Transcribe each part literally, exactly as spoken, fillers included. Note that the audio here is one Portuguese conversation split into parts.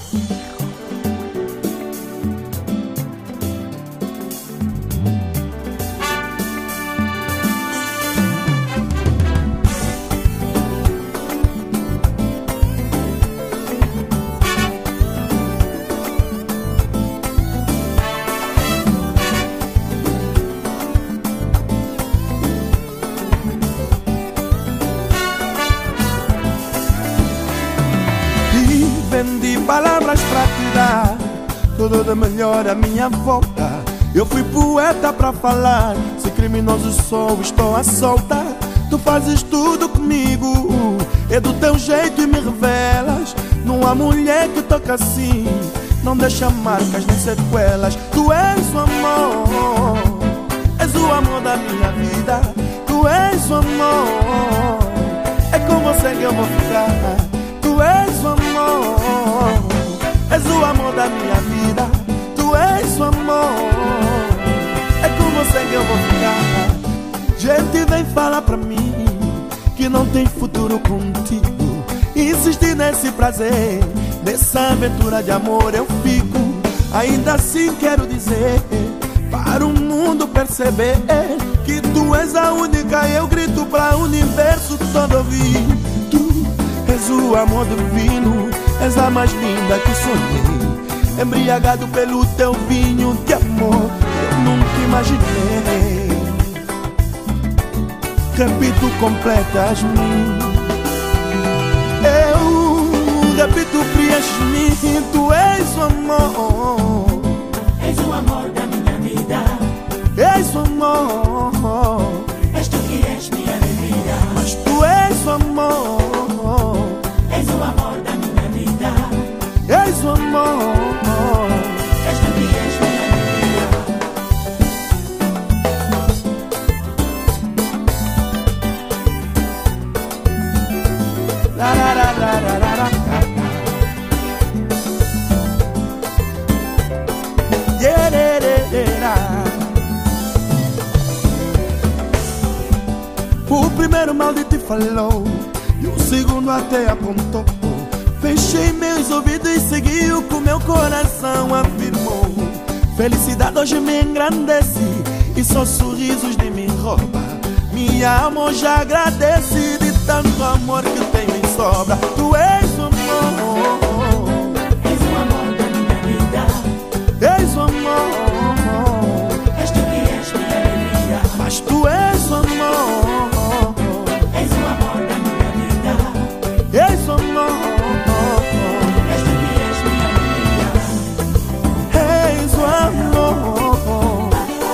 Vendi palavras pra te dar tudo de melhor à minha volta. Eu fui poeta pra falar, se criminoso sou, estou à solta. Tu fazes tudo comigo, é do teu jeito e me revelas. Não há mulher que toca assim, não deixa marcas nem sequelas. Tu és o amor, és o amor da minha vida. Tu és o amor, é com você que eu vou ficar. Tu és o amor, és o amor da minha vida. Tu és o amor, é com você que eu vou ficar. Gente vem falar pra mim que não tem futuro contigo. Insistir nesse prazer, nessa aventura de amor eu fico. Ainda assim quero dizer, para o mundo perceber, que tu és a única e eu grito pra o universo todo ouvir. És o amor divino, és a mais linda que sonhei. Embriagado pelo teu vinho de amor, eu nunca imaginei. Repito, completas-me. Eu repito, preenches-me. Tu és o amor, és o amor da minha vida. És o amor, És tu que és minha alegria. mas tu és o amor, és o amor da minha vida. és o amor, És tu que és minha alegria. la la la la la la la. Yeah, yeah, yeah, yeah. O primeiro maldito falou e o segundo até apontou. Fechei meus ouvidos e segui o que o meu coração afirmou. Felicidade hoje me engrandece e só sorrisos de me rouba. Minha alma já agradece de tanto amor que tenho em sobra. Tu és o amor, És o amor da minha vida. és o amor, És tu que és minha alegria. mas tu és o amor, És o amor da minha vida. és o amor, És tu que és minha alegria. és o amor,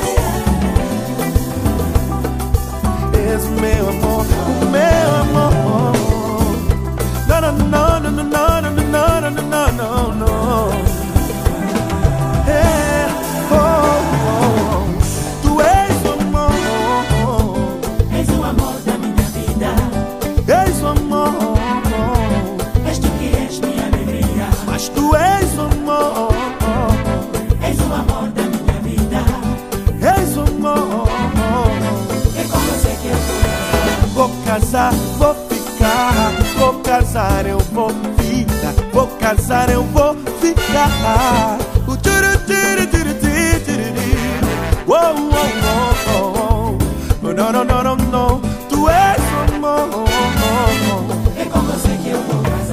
és o meu amor, o meu amor. No, no, no, no, no, no, no, no, no, no, no, no. É, oh, oh. Tu és o amor, És o amor da minha vida. és o amor, És tu que és minha alegria. mas tu és o amor, És o amor da minha vida. és o amor. É com você que eu vou. Vou casar, vou ficar, vou casar, eu vou ficar, vou casar, eu vou ficar. O turu, turu, turu, turu, turu. Uou, uou, uou, uou. Não, não, não, não, não. Tu és o amor. É com você que eu vou casar.